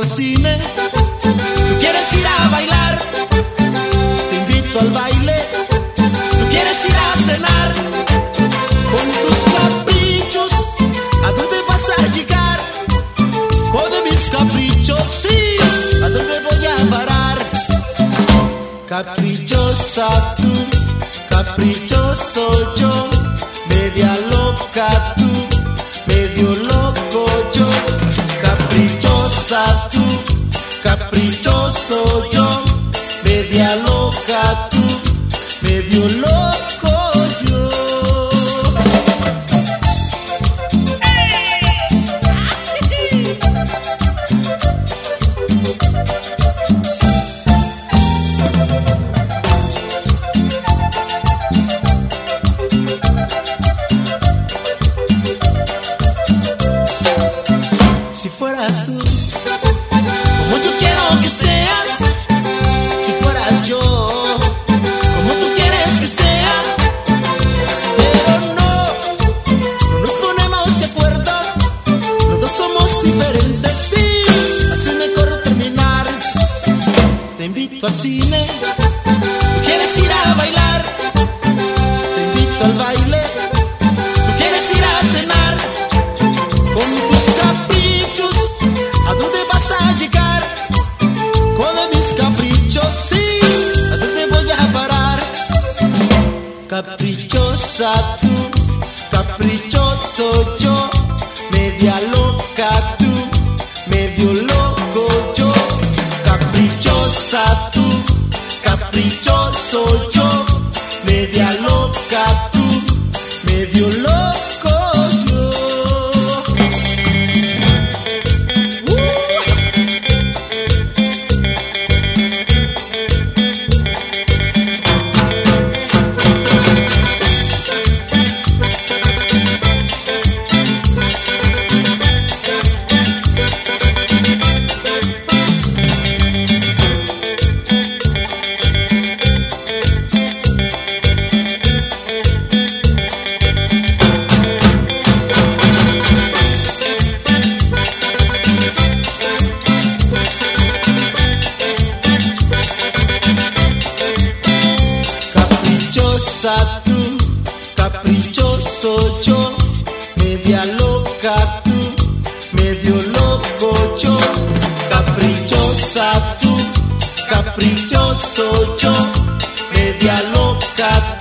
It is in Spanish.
al cine, tú quieres ir a bailar, te invito al baile, tú quieres ir a cenar, con tus caprichos, ¿a dónde vas a llegar? Con mis caprichos, sí, ¿a dónde voy a parar? Caprichosa tú, caprichoso yo, media loca tú, medio loco yo. Caprichosa tú, caprichoso yo, media loca tú, medio loco yo. Si fueras tú, como yo quiero que seas, si fuera yo, como tú quieres que sea, pero no nos ponemos de acuerdo, los dos somos diferentes, sí, así me corre terminar. Te invito al cine, tú quieres ir a bailar, te invito al baile, tú quieres ir a cenar, con tus caprichos, ¿a dónde vas a llegar? Con mis caprichos, sí, ¿a dónde voy a parar? Caprichosa tú, caprichoso yo, media loca tú, medio loco yo. Caprichosa tú, caprichoso yo, media loca tú, medio loco yo. Caprichosa tú, caprichoso yo, media loca tú, medio loco yo. Caprichosa tú, caprichoso yo, media loca tú.